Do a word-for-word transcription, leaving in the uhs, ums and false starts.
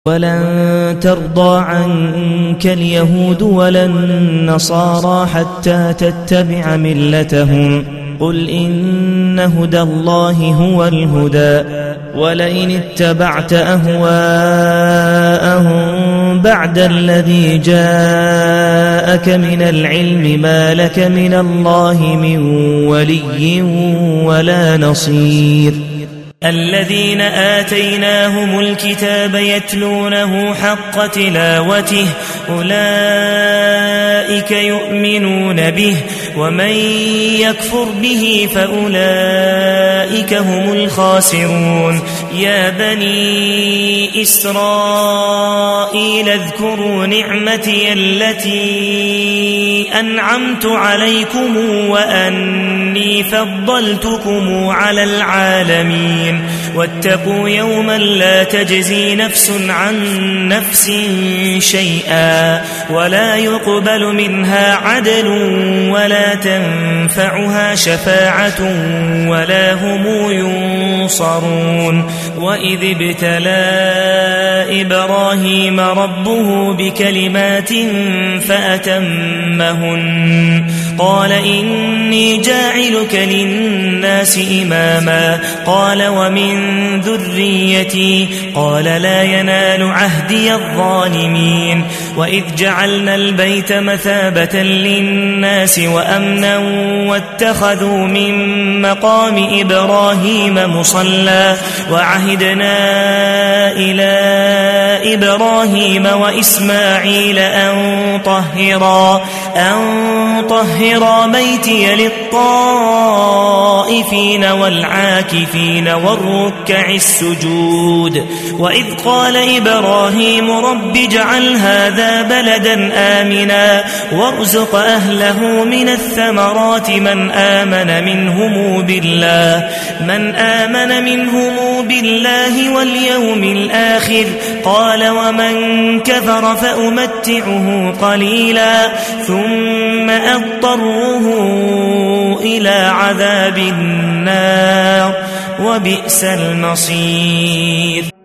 ولن ترضى عنك اليهود ولا النصارى حتى تتبع ملتهم قل إن هدى الله هو الهدى ولئن اتبعت أهواءهم بعد الذي جاءك من العلم ما لك من الله من ولي ولا نصير. الذين آتيناهم الكتاب يتلونه حق تلاوته أولئك يؤمنون به ومن يكفر به فأولئك هم الخاسرون. يا بني إسرائيل اذكروا نعمتي التي أنعمت عليكم وأني فضلتكم على العالمين واتقوا يوما لا تجزي نفس عن نفس شيئا ولا يقبل منها عدل ولا تنفعها شفاعة ولا هم ينصرون. وإذ ابتلى إبراهيم ربه بكلمات فأتمهن قال إني جاعلك للناس إماما قال ومن ذريتي قال لا ينال عهدي الظالمين. وإذ جعلنا البيت مثابة للناس وأمنا واتخذوا من مقام إبراهيم مصلى وعهدنا إلى إبراهيم وإسماعيل أن طهرا أن طهرا بيتي للطائفين والعاكفين والركع السجود. وإذ قال إبراهيم رب اجعل هذا بلدا آمنا وارزق أهله من الثمرات من آمن منهم بالله من آمن منهم بالله واليوم الآخر قال ومن كفر فأمتعه قليلا ثم أضطره إلى عذاب النار وبئس المصير.